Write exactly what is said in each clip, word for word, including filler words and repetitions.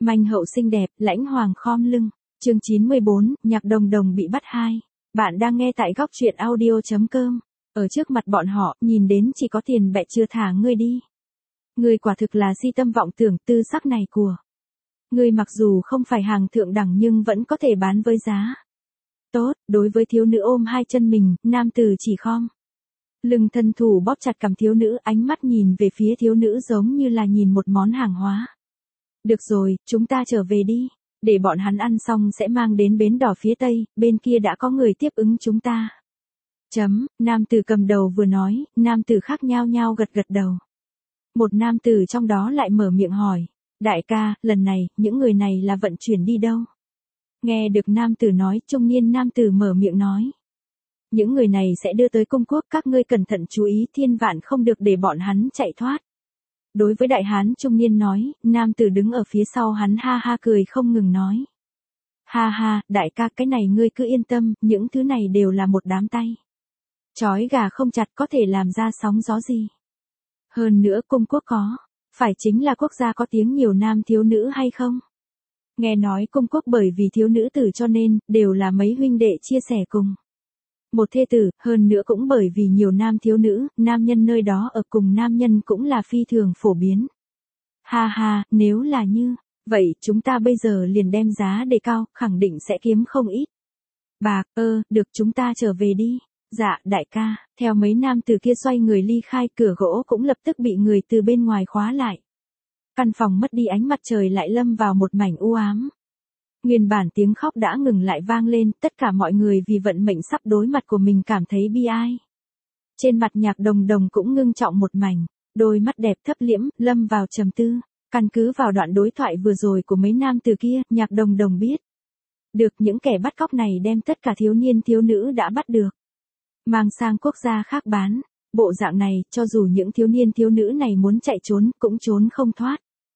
Manh hậu xinh đẹp, lãnh hoàng khom lưng. Chương chín mươi bốn, Nhạc Đồng Đồng bị bắt hai. Bạn đang nghe tại góc truyện audio chấm com. Ở trước mặt bọn họ, nhìn đến chỉ có tiền bẹ chưa thả ngươi đi. Ngươi quả thực là si tâm vọng tưởng, tư sắc này của ngươi mặc dù không phải hàng thượng đẳng nhưng vẫn có thể bán với giá tốt. Đối với thiếu nữ ôm hai chân mình, nam tử chỉ khom lưng thân thủ bóp chặt cằm thiếu nữ, ánh mắt nhìn về phía thiếu nữ giống như là nhìn một món hàng hóa. Được rồi, chúng ta trở về đi. Để bọn hắn ăn xong sẽ mang đến bến đỏ phía tây, bên kia đã có người tiếp ứng chúng ta. Chấm, nam tử cầm đầu vừa nói, nam tử khác nhao nhao gật gật đầu. Một nam tử trong đó lại mở miệng hỏi, đại ca, lần này, những người này là vận chuyển đi đâu? Nghe được nam tử nói, trung niên nam tử mở miệng nói. Những người này sẽ đưa tới cung quốc, các ngươi cẩn thận chú ý, thiên vạn không được để bọn hắn chạy thoát. Đối với đại hán trung niên nói, nam tử đứng ở phía sau hắn ha ha cười không ngừng nói. Ha ha, đại ca, cái này ngươi cứ yên tâm, những thứ này đều là một đám tay chói gà không chặt, có thể làm ra sóng gió gì. Hơn nữa cung quốc có, phải chính là quốc gia có tiếng nhiều nam thiếu nữ hay không? Nghe nói cung quốc bởi vì thiếu nữ tử cho nên, đều là mấy huynh đệ chia sẻ cùng một thê tử, hơn nữa cũng bởi vì nhiều nam thiếu nữ, nam nhân nơi đó ở cùng nam nhân cũng là phi thường phổ biến. Ha ha, nếu là như vậy, chúng ta bây giờ liền đem giá đề cao, khẳng định sẽ kiếm không ít bạc. Ơ, được, chúng ta trở về đi. Dạ, đại ca. Theo mấy nam từ kia xoay người ly khai, cửa gỗ cũng lập tức bị người từ bên ngoài khóa lại. Căn phòng mất đi ánh mặt trời lại lâm vào một mảnh u ám. Nguyên bản tiếng khóc đã ngừng lại vang lên, tất cả mọi người vì vận mệnh sắp đối mặt của mình cảm thấy bi ai. Trên mặt Nhạc Đồng Đồng cũng ngưng trọng một mảnh, đôi mắt đẹp thấp liễm, lâm vào trầm tư. Căn cứ vào đoạn đối thoại vừa rồi của mấy nam từ kia, Nhạc Đồng Đồng biết được những kẻ bắt cóc này đem tất cả thiếu niên thiếu nữ đã bắt được, mang sang quốc gia khác bán. Bộ dạng này, cho dù những thiếu niên thiếu nữ này muốn chạy trốn, cũng trốn không thoát.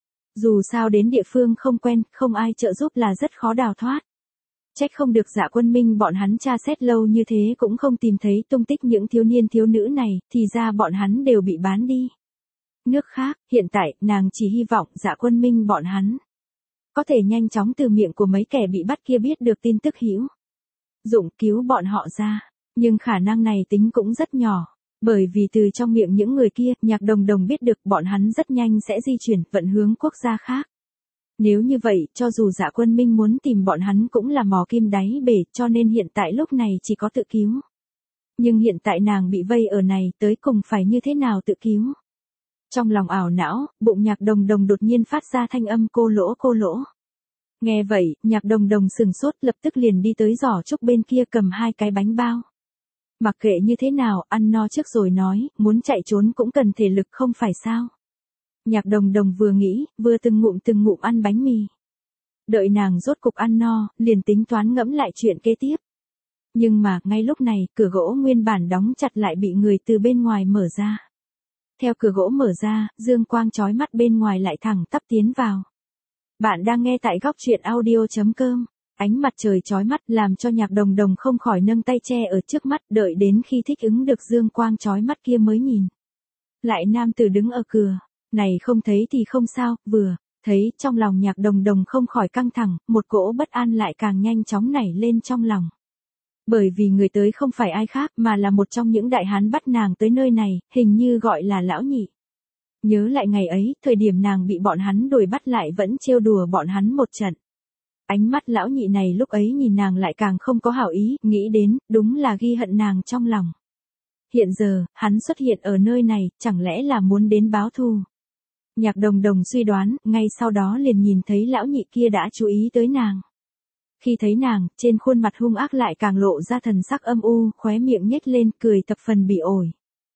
Dù sao đến địa phương không quen, không ai trợ giúp là rất khó đào thoát. Trách không được Dạ Quân Minh bọn hắn tra xét lâu như thế cũng không tìm thấy tung tích những thiếu niên thiếu nữ này, thì ra bọn hắn đều bị bán đi nước khác. Hiện tại, nàng chỉ hy vọng Dạ Quân Minh bọn hắn có thể nhanh chóng từ miệng của mấy kẻ bị bắt kia biết được tin tức hữu dụng cứu bọn họ ra. Nhưng khả năng này tính cũng rất nhỏ. Bởi vì từ trong miệng những người kia, Nhạc Đồng Đồng biết được bọn hắn rất nhanh sẽ di chuyển vận hướng quốc gia khác. Nếu như vậy, cho dù Dạ Quân Minh muốn tìm bọn hắn cũng là mò kim đáy bể, cho nên hiện tại lúc này chỉ có tự cứu. Nhưng hiện tại nàng bị vây ở này, tới cùng phải như thế nào tự cứu? Trong lòng ảo não, bụng Nhạc Đồng Đồng đột nhiên phát ra thanh âm cô lỗ cô lỗ. Nghe vậy, Nhạc Đồng Đồng sừng sốt, lập tức liền đi tới giỏ trúc bên kia cầm hai cái bánh bao. Mặc kệ như thế nào, ăn no trước rồi nói, muốn chạy trốn cũng cần thể lực không phải sao. Nhạc Đồng Đồng vừa nghĩ, vừa từng ngụm từng ngụm ăn bánh mì. Đợi nàng rốt cục ăn no, liền tính toán ngẫm lại chuyện kế tiếp. Nhưng mà, ngay lúc này, cửa gỗ nguyên bản đóng chặt lại bị người từ bên ngoài mở ra. Theo cửa gỗ mở ra, dương quang chói mắt bên ngoài lại thẳng tắp tiến vào. Bạn đang nghe tại góc truyện audio chấm com. Ánh mặt trời chói mắt làm cho Nhạc Đồng Đồng không khỏi nâng tay che ở trước mắt, đợi đến khi thích ứng được dương quang chói mắt kia mới nhìn lại nam tử đứng ở cửa. Này không thấy thì không sao, vừa thấy trong lòng Nhạc Đồng Đồng không khỏi căng thẳng, một cỗ bất an lại càng nhanh chóng nảy lên trong lòng. Bởi vì người tới không phải ai khác mà là một trong những đại hán bắt nàng tới nơi này, hình như gọi là lão nhị. Nhớ lại ngày ấy, thời điểm nàng bị bọn hắn đuổi bắt lại vẫn trêu đùa bọn hắn một trận. Ánh mắt lão nhị này lúc ấy nhìn nàng lại càng không có hảo ý, nghĩ đến, đúng là ghi hận nàng trong lòng. Hiện giờ, hắn xuất hiện ở nơi này, chẳng lẽ là muốn đến báo thù? Nhạc Đồng Đồng suy đoán, ngay sau đó liền nhìn thấy lão nhị kia đã chú ý tới nàng. Khi thấy nàng, trên khuôn mặt hung ác lại càng lộ ra thần sắc âm u, khóe miệng nhếch lên, cười thập phần bị ổi.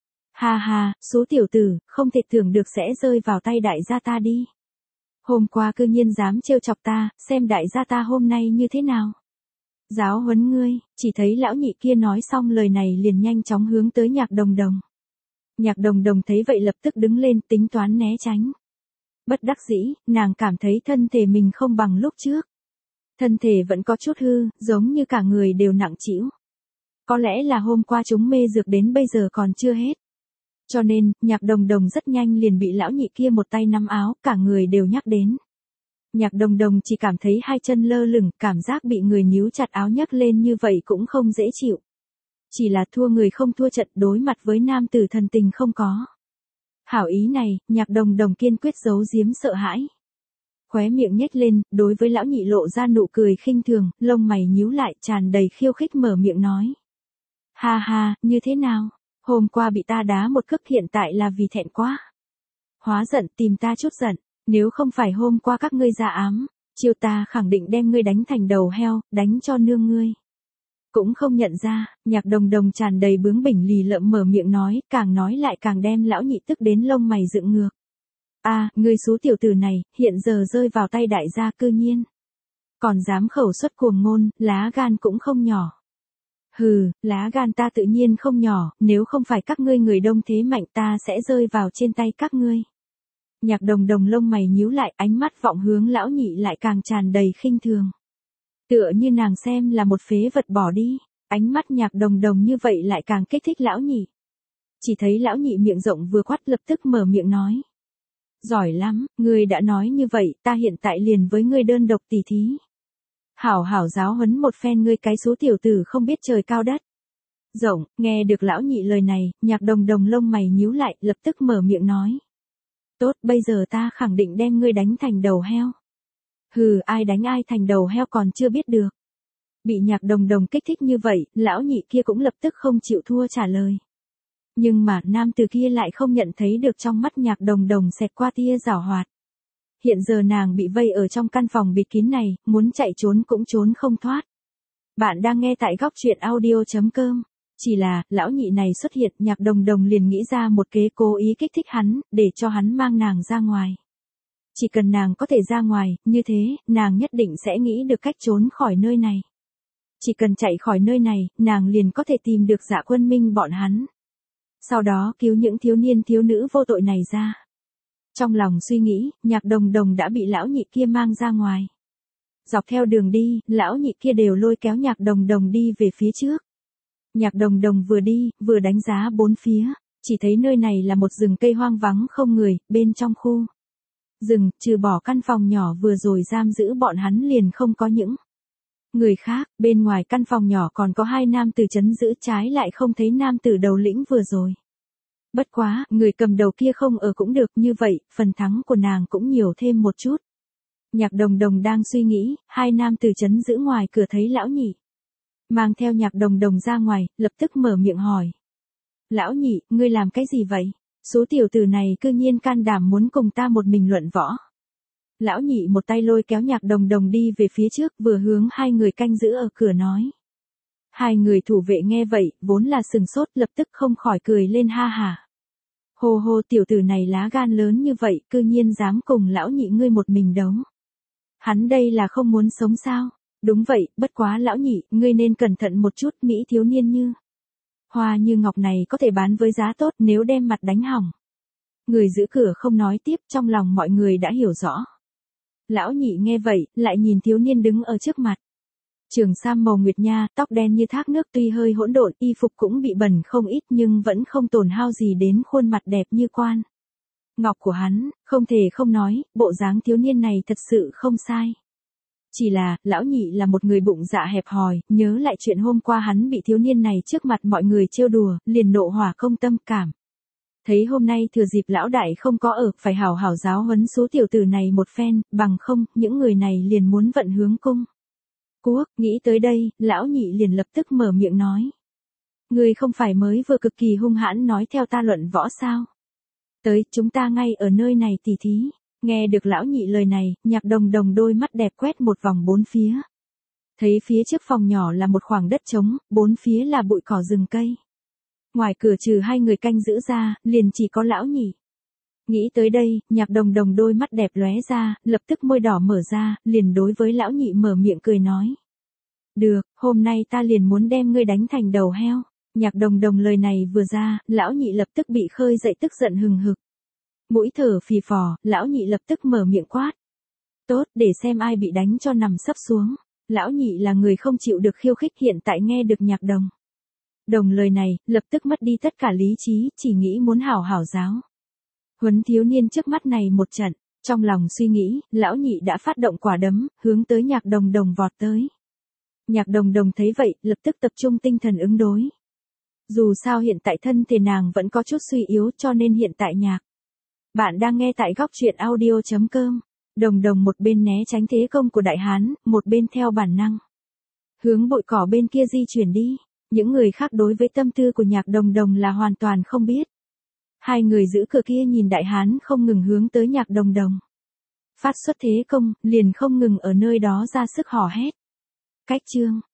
Ha ha, số tiểu tử, không thể tưởng được sẽ rơi vào tay đại gia ta đi. Hôm qua cư nhiên dám trêu chọc ta, xem đại gia ta hôm nay như thế nào. Giáo huấn ngươi, chỉ thấy lão nhị kia nói xong lời này liền nhanh chóng hướng tới Nhạc Đồng Đồng. Nhạc Đồng Đồng thấy vậy lập tức đứng lên tính toán né tránh. Bất đắc dĩ, nàng cảm thấy thân thể mình không bằng lúc trước. Thân thể vẫn có chút hư, giống như cả người đều nặng trĩu. Có lẽ là hôm qua chúng mê dược đến bây giờ còn chưa hết. Cho nên, Nhạc Đồng Đồng rất nhanh liền bị lão nhị kia một tay nắm áo, cả người đều nhắc đến. Nhạc Đồng Đồng chỉ cảm thấy hai chân lơ lửng, cảm giác bị người níu chặt áo nhấc lên như vậy cũng không dễ chịu. Chỉ là thua người không thua trận, đối mặt với nam tử thần tình không có. Hảo ý này, Nhạc Đồng Đồng kiên quyết giấu giếm sợ hãi. Khóe miệng nhếch lên, đối với lão nhị lộ ra nụ cười khinh thường, lông mày nhíu lại tràn đầy khiêu khích mở miệng nói. Ha ha, như thế nào? Hôm qua bị ta đá một cước hiện tại là vì thẹn quá. Hóa giận tìm ta chút giận, nếu không phải hôm qua các ngươi ra ám, chiều ta khẳng định đem ngươi đánh thành đầu heo, đánh cho nương ngươi. Cũng không nhận ra, Nhạc Đồng Đồng tràn đầy bướng bỉnh lì lợm mở miệng nói, càng nói lại càng đem lão nhị tức đến lông mày dựng ngược. A, à, ngươi xú tiểu tử này, hiện giờ rơi vào tay đại gia cư nhiên. Còn dám khẩu xuất cuồng ngôn, lá gan cũng không nhỏ. Hừ, lá gan ta tự nhiên không nhỏ, nếu không phải các ngươi người đông thế mạnh ta sẽ rơi vào trên tay các ngươi. Nhạc Đồng Đồng lông mày nhíu lại, ánh mắt vọng hướng lão nhị lại càng tràn đầy khinh thường. Tựa như nàng xem là một phế vật bỏ đi, ánh mắt Nhạc Đồng Đồng như vậy lại càng kích thích lão nhị. Chỉ thấy lão nhị miệng rộng vừa quát lập tức mở miệng nói. Giỏi lắm, ngươi đã nói như vậy, ta hiện tại liền với ngươi đơn độc tỉ thí. Hảo hảo giáo huấn một phen ngươi cái số tiểu tử không biết trời cao đất. Rộng, nghe được lão nhị lời này, Nhạc Đồng Đồng lông mày nhíu lại, lập tức mở miệng nói. Tốt, bây giờ ta khẳng định đem ngươi đánh thành đầu heo. Hừ, ai đánh ai thành đầu heo còn chưa biết được. Bị Nhạc Đồng Đồng kích thích như vậy, lão nhị kia cũng lập tức không chịu thua trả lời. Nhưng mà nam từ kia lại không nhận thấy được trong mắt Nhạc Đồng Đồng xẹt qua tia giảo hoạt. Hiện giờ nàng bị vây ở trong căn phòng bịt kín này, muốn chạy trốn cũng trốn không thoát. Bạn đang nghe tại góc truyện audio chấm com. Chỉ là, lão nhị này xuất hiện, Nhạc Đồng Đồng liền nghĩ ra một kế cố ý kích thích hắn, để cho hắn mang nàng ra ngoài. Chỉ cần nàng có thể ra ngoài, như thế, nàng nhất định sẽ nghĩ được cách trốn khỏi nơi này. Chỉ cần chạy khỏi nơi này, nàng liền có thể tìm được Dạ Quân Minh bọn hắn. Sau đó cứu những thiếu niên thiếu nữ vô tội này ra. Trong lòng suy nghĩ, Nhạc Đồng Đồng đã bị lão nhị kia mang ra ngoài. Dọc theo đường đi, lão nhị kia đều lôi kéo Nhạc Đồng Đồng đi về phía trước. Nhạc Đồng Đồng vừa đi, vừa đánh giá bốn phía, chỉ thấy nơi này là một rừng cây hoang vắng không người, bên trong khu rừng, trừ bỏ căn phòng nhỏ vừa rồi giam giữ bọn hắn liền không có những người khác, bên ngoài căn phòng nhỏ còn có hai nam tử trấn giữ, trái lại không thấy nam tử đầu lĩnh vừa rồi. Bất quá, người cầm đầu kia không ở cũng được, như vậy, phần thắng của nàng cũng nhiều thêm một chút. Nhạc Đồng Đồng đang suy nghĩ, hai nam tử trấn giữ ngoài cửa thấy lão nhị. Mang theo Nhạc Đồng Đồng ra ngoài, lập tức mở miệng hỏi. Lão nhị, ngươi làm cái gì vậy? Số tiểu tử này cư nhiên can đảm muốn cùng ta một mình luận võ. Lão nhị một tay lôi kéo Nhạc Đồng Đồng đi về phía trước, vừa hướng hai người canh giữ ở cửa nói. Hai người thủ vệ nghe vậy, vốn là sừng sốt, lập tức không khỏi cười lên ha hả. Hồ hồ, tiểu tử này lá gan lớn như vậy, cư nhiên dám cùng lão nhị ngươi một mình đấu. Hắn đây là không muốn sống sao? Đúng vậy, bất quá lão nhị, ngươi nên cẩn thận một chút, mỹ thiếu niên như hoa như ngọc này có thể bán với giá tốt nếu đem mặt đánh hỏng. Người giữ cửa không nói tiếp, trong lòng mọi người đã hiểu rõ. Lão nhị nghe vậy, lại nhìn thiếu niên đứng ở trước mặt. Trường sam màu nguyệt nha, tóc đen như thác nước, tuy hơi hỗn độn, y phục cũng bị bẩn không ít nhưng vẫn không tổn hao gì đến khuôn mặt đẹp như quan ngọc của hắn, không thể không nói, bộ dáng thiếu niên này thật sự không sai. Chỉ là, lão nhị là một người bụng dạ hẹp hòi, nhớ lại chuyện hôm qua hắn bị thiếu niên này trước mặt mọi người trêu đùa, liền nộ hỏa không tâm cảm. Thấy hôm nay thừa dịp lão đại không có ở, phải hảo hảo giáo huấn số tiểu tử này một phen, bằng không, những người này liền muốn vận hướng cung quốc. Nghĩ tới đây, lão nhị liền lập tức mở miệng nói. Người không phải mới vừa cực kỳ hung hãn nói theo ta luận võ sao? Tới, chúng ta ngay ở nơi này tỉ thí. Nghe được lão nhị lời này, Nhạc Đồng Đồng đôi mắt đẹp quét một vòng bốn phía. Thấy phía trước phòng nhỏ là một khoảng đất trống, bốn phía là bụi cỏ rừng cây. Ngoài cửa trừ hai người canh giữ ra, liền chỉ có lão nhị. Nghĩ tới đây, Nhạc Đồng Đồng đôi mắt đẹp lóe ra, lập tức môi đỏ mở ra, liền đối với lão nhị mở miệng cười nói. Được, hôm nay ta liền muốn đem ngươi đánh thành đầu heo. Nhạc Đồng Đồng lời này vừa ra, lão nhị lập tức bị khơi dậy tức giận hừng hực. Mũi thở phì phò, lão nhị lập tức mở miệng quát. Tốt, để xem ai bị đánh cho nằm sấp xuống. Lão nhị là người không chịu được khiêu khích, hiện tại nghe được Nhạc Đồng Đồng lời này, lập tức mất đi tất cả lý trí, chỉ nghĩ muốn hảo hảo giáo huấn thiếu niên trước mắt này một trận. Trong lòng suy nghĩ, lão nhị đã phát động quả đấm, hướng tới Nhạc Đồng Đồng vọt tới. Nhạc Đồng Đồng thấy vậy, lập tức tập trung tinh thần ứng đối. Dù sao hiện tại thân thể nàng vẫn có chút suy yếu cho nên hiện tại nhạc. Bạn đang nghe tại góc truyện audio.com. Đồng Đồng một bên né tránh thế công của đại hán, một bên theo bản năng. Hướng bụi cỏ bên kia di chuyển đi. Những người khác đối với tâm tư của Nhạc Đồng Đồng là hoàn toàn không biết. Hai người giữ cửa kia nhìn đại hán không ngừng hướng tới Nhạc Đồng Đồng. Phát xuất thế công, liền không ngừng ở nơi đó ra sức hò hét. Cách chương.